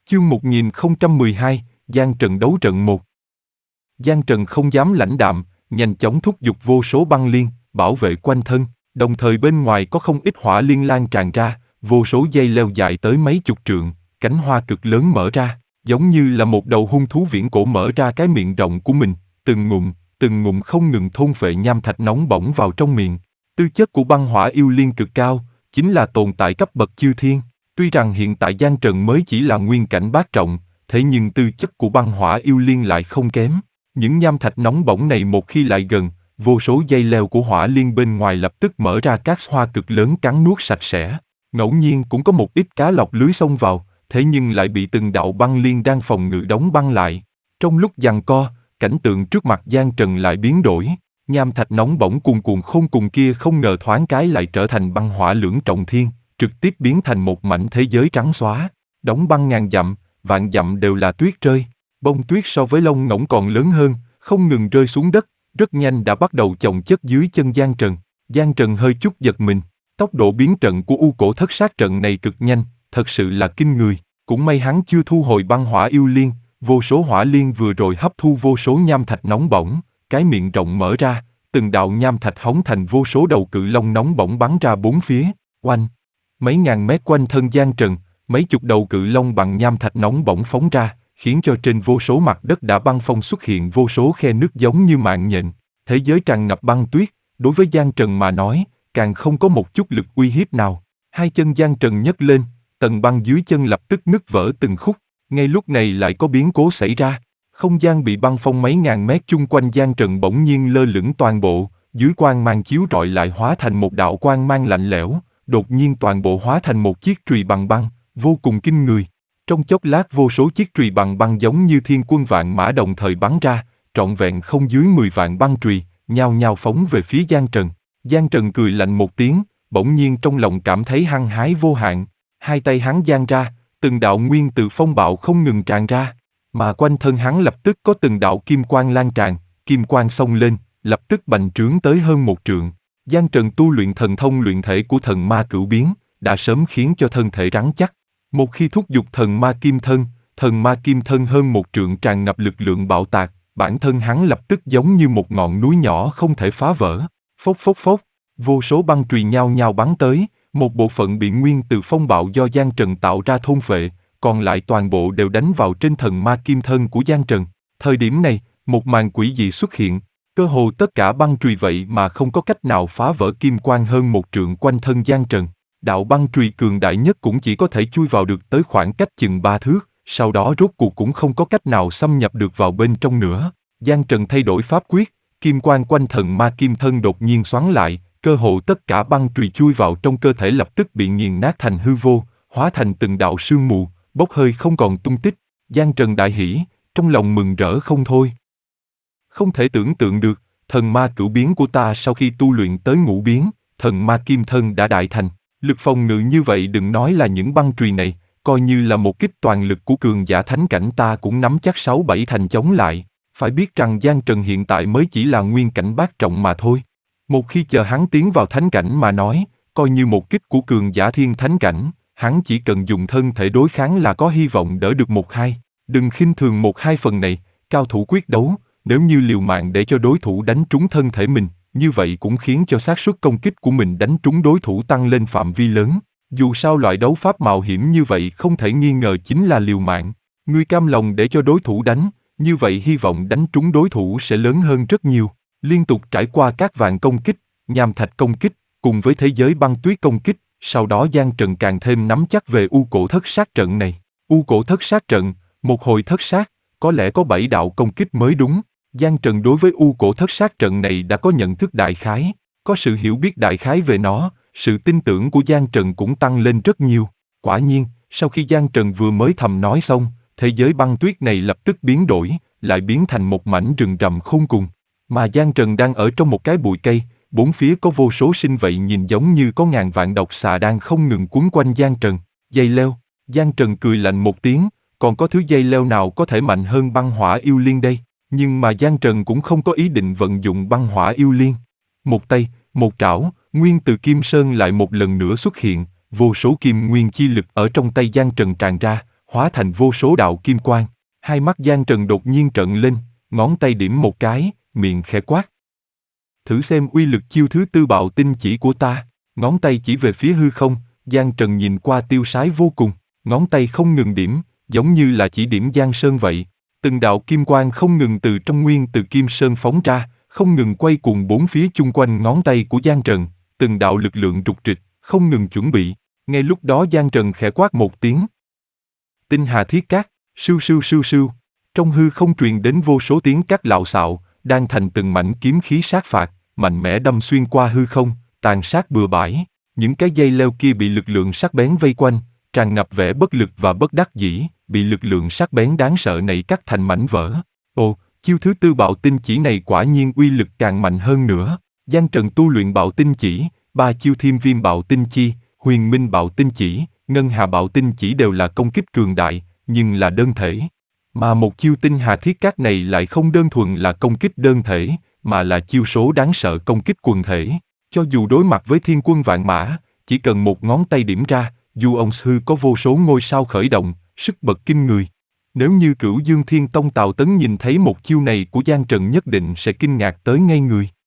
Chương 1012, Giang Trần đấu trận 1. Giang Trần không dám lãnh đạm, nhanh chóng thúc giục vô số băng liên, bảo vệ quanh thân, đồng thời bên ngoài có không ít hỏa liên lan tràn ra, vô số dây leo dài tới mấy chục trượng, cánh hoa cực lớn mở ra, giống như là một đầu hung thú viễn cổ mở ra cái miệng rộng của mình, từng ngụm không ngừng thôn phệ nham thạch nóng bỏng vào trong miệng. Tư chất của băng hỏa yêu liên cực cao, chính là tồn tại cấp bậc chư thiên. Tuy rằng hiện tại Giang Trần mới chỉ là nguyên cảnh bát trọng, thế nhưng tư chất của băng hỏa yêu liên lại không kém. Những nham thạch nóng bỏng này một khi lại gần, vô số dây leo của hỏa liên bên ngoài lập tức mở ra các hoa cực lớn cắn nuốt sạch sẽ. Ngẫu nhiên cũng có một ít cá lọc lưới xông vào, thế nhưng lại bị từng đạo băng liên đang phòng ngự đóng băng lại. Trong lúc giằng co, cảnh tượng trước mặt Giang Trần lại biến đổi. Nham thạch nóng bỏng cuồn cuộn khôn cùng kia không ngờ thoáng cái lại trở thành băng hỏa lưỡng trọng thiên, trực tiếp biến thành một mảnh thế giới trắng xóa. Đóng băng ngàn dặm, vạn dặm đều là tuyết rơi. Bông tuyết so với lông ngỗng còn lớn hơn, không ngừng rơi xuống đất, rất nhanh đã bắt đầu chồng chất dưới chân Giang Trần. Giang Trần hơi chút giật mình, tốc độ biến trận của U Cổ Thất Sát trận này cực nhanh, thật sự là kinh người. Cũng may hắn chưa thu hồi băng hỏa yêu liên, vô số hỏa liên vừa rồi hấp thu vô số nham thạch nóng bỏng, cái miệng rộng mở ra, từng đạo nham thạch hóng thành vô số đầu cự long nóng bỏng bắn ra bốn phía, oanh. Mấy ngàn mét quanh thân Giang Trần, mấy chục đầu cự long bằng nham thạch nóng bỏng phóng ra, khiến cho trên vô số mặt đất đã băng phong xuất hiện vô số khe nứt giống như mạng nhện. Thế giới tràn ngập băng tuyết, đối với Giang Trần mà nói, càng không có một chút lực uy hiếp nào. Hai chân Giang Trần nhấc lên, tầng băng dưới chân lập tức nứt vỡ từng khúc. Ngay lúc này lại có biến cố xảy ra. Không gian bị băng phong mấy ngàn mét chung quanh Giang Trần bỗng nhiên lơ lửng toàn bộ, dưới quang mang chiếu rọi lại hóa thành một đạo quang mang lạnh lẽo, đột nhiên toàn bộ hóa thành một chiếc chùy bằng băng, vô cùng kinh người. Trong chốc lát vô số chiếc chùy bằng băng giống như thiên quân vạn mã đồng thời bắn ra, trọn vẹn không dưới 10 vạn băng chùy, nhao nhao phóng về phía Giang Trần. Giang Trần cười lạnh một tiếng, bỗng nhiên trong lòng cảm thấy hăng hái vô hạn. Hai tay hắn giang ra, từng đạo nguyên từ phong bạo không ngừng tràn ra, mà quanh thân hắn lập tức có từng đạo kim quang lan tràn, kim quang xông lên, lập tức bành trướng tới hơn 1 trượng. Giang Trần tu luyện thần thông luyện thể của thần ma cửu biến, đã sớm khiến cho thân thể rắn chắc. Một khi thúc giục thần ma kim thân hơn 1 trượng tràn ngập lực lượng bạo tạc, bản thân hắn lập tức giống như một ngọn núi nhỏ không thể phá vỡ. Phốc phốc phốc, vô số băng chùy nhao nhao bắn tới, một bộ phận bị nguyên từ phong bạo do Giang Trần tạo ra thôn phệ, còn lại toàn bộ đều đánh vào trên thần ma kim thân của Giang Trần. Thời điểm này, một màn quỷ dị xuất hiện, cơ hồ tất cả băng chùy vậy mà không có cách nào phá vỡ kim quang hơn 1 trượng quanh thân Giang Trần. Đạo băng chùy cường đại nhất cũng chỉ có thể chui vào được tới khoảng cách chừng 3 thước, sau đó rốt cuộc cũng không có cách nào xâm nhập được vào bên trong nữa. Giang Trần thay đổi pháp quyết, kim quang quanh thần ma kim thân đột nhiên xoắn lại, cơ hồ tất cả băng chùy chui vào trong cơ thể lập tức bị nghiền nát thành hư vô, hóa thành từng đạo sương mù, bốc hơi không còn tung tích. Giang Trần đại hỉ, trong lòng mừng rỡ không thôi. Không thể tưởng tượng được, thần ma cửu biến của ta sau khi tu luyện tới ngũ biến, thần ma kim thân đã đại thành. Lực phòng ngự như vậy đừng nói là những băng chùy này, coi như là một kích toàn lực của cường giả thánh cảnh ta cũng nắm chắc 6-7 thành chống lại. Phải biết rằng Giang Trần hiện tại mới chỉ là nguyên cảnh bát trọng mà thôi. Một khi chờ hắn tiến vào thánh cảnh mà nói, coi như một kích của cường giả thiên thánh cảnh, hắn chỉ cần dùng thân thể đối kháng là có hy vọng đỡ được 1-2. Đừng khinh thường 1-2 phần này, cao thủ quyết đấu, nếu như liều mạng để cho đối thủ đánh trúng thân thể mình, như vậy cũng khiến cho xác suất công kích của mình đánh trúng đối thủ tăng lên phạm vi lớn. Dù sao loại đấu pháp mạo hiểm như vậy không thể nghi ngờ chính là liều mạng. Ngươi cam lòng để cho đối thủ đánh, như vậy hy vọng đánh trúng đối thủ sẽ lớn hơn rất nhiều. Liên tục trải qua các vạn công kích, nham thạch công kích, cùng với thế giới băng tuyết công kích, sau đó Giang Trần càng thêm nắm chắc về U Cổ Thất Sát trận này. U Cổ Thất Sát trận, một hồi thất sát, có lẽ có 7 đạo công kích mới đúng. Giang Trần đối với U Cổ Thất Sát trận này đã có nhận thức đại khái, có sự hiểu biết đại khái về nó, sự tin tưởng của Giang Trần cũng tăng lên rất nhiều. Quả nhiên, sau khi Giang Trần vừa mới thầm nói xong, thế giới băng tuyết này lập tức biến đổi, lại biến thành một mảnh rừng rậm khôn cùng. Mà Giang Trần đang ở trong một cái bụi cây, bốn phía có vô số sinh vậy nhìn giống như có ngàn vạn độc xà đang không ngừng quấn quanh Giang Trần. Dây leo, Giang Trần cười lạnh một tiếng, còn có thứ dây leo nào có thể mạnh hơn băng hỏa yêu liên đây? Nhưng mà Giang Trần cũng không có ý định vận dụng băng hỏa yêu liên. Một tay, một trảo, nguyên từ Kim Sơn lại một lần nữa xuất hiện, vô số kim nguyên chi lực ở trong tay Giang Trần tràn ra, hóa thành vô số đạo kim quang. Hai mắt Giang Trần đột nhiên trợn lên, ngón tay điểm một cái, miệng khẽ quát. Thử xem uy lực chiêu thứ tư bạo tinh chỉ của ta. Ngón tay chỉ về phía hư không, Giang Trần nhìn qua tiêu sái vô cùng, ngón tay không ngừng điểm, giống như là chỉ điểm Giang Sơn vậy. Từng đạo kim quang không ngừng từ trong nguyên từ kim sơn phóng ra, không ngừng quay cuồng bốn phía chung quanh ngón tay của Giang Trần, từng đạo lực lượng rục rịch, không ngừng chuẩn bị. Ngay lúc đó Giang Trần khẽ quát một tiếng. Tinh hà thiết cát, sưu sưu sưu sưu. Trong hư không truyền đến vô số tiếng cát lạo xạo, đang thành từng mảnh kiếm khí sát phạt, mạnh mẽ đâm xuyên qua hư không, tàn sát bừa bãi. Những cái dây leo kia bị lực lượng sắc bén vây quanh, tràn ngập vẻ bất lực và bất đắc dĩ, bị lực lượng sắc bén đáng sợ này cắt thành mảnh vỡ. Ồ, chiêu thứ tư bạo tinh chỉ này quả nhiên uy lực càng mạnh hơn nữa. Giang Trần tu luyện bạo tinh chỉ, 3 chiêu Thiên Viêm bạo tinh chi, Huyền Minh bạo tinh chỉ, Ngân Hà bạo tinh chỉ đều là công kích cường đại, nhưng là đơn thể. Mà một chiêu tinh hà thiết cát này lại không đơn thuần là công kích đơn thể, mà là chiêu số đáng sợ công kích quần thể. Cho dù đối mặt với thiên quân vạn mã, chỉ cần một ngón tay điểm ra, dù ông sư có vô số ngôi sao khởi động, sức bật kinh người. Nếu như Cửu Dương Thiên Tông Tào Tấn nhìn thấy một chiêu này của Giang Trần nhất định sẽ kinh ngạc tới ngây người.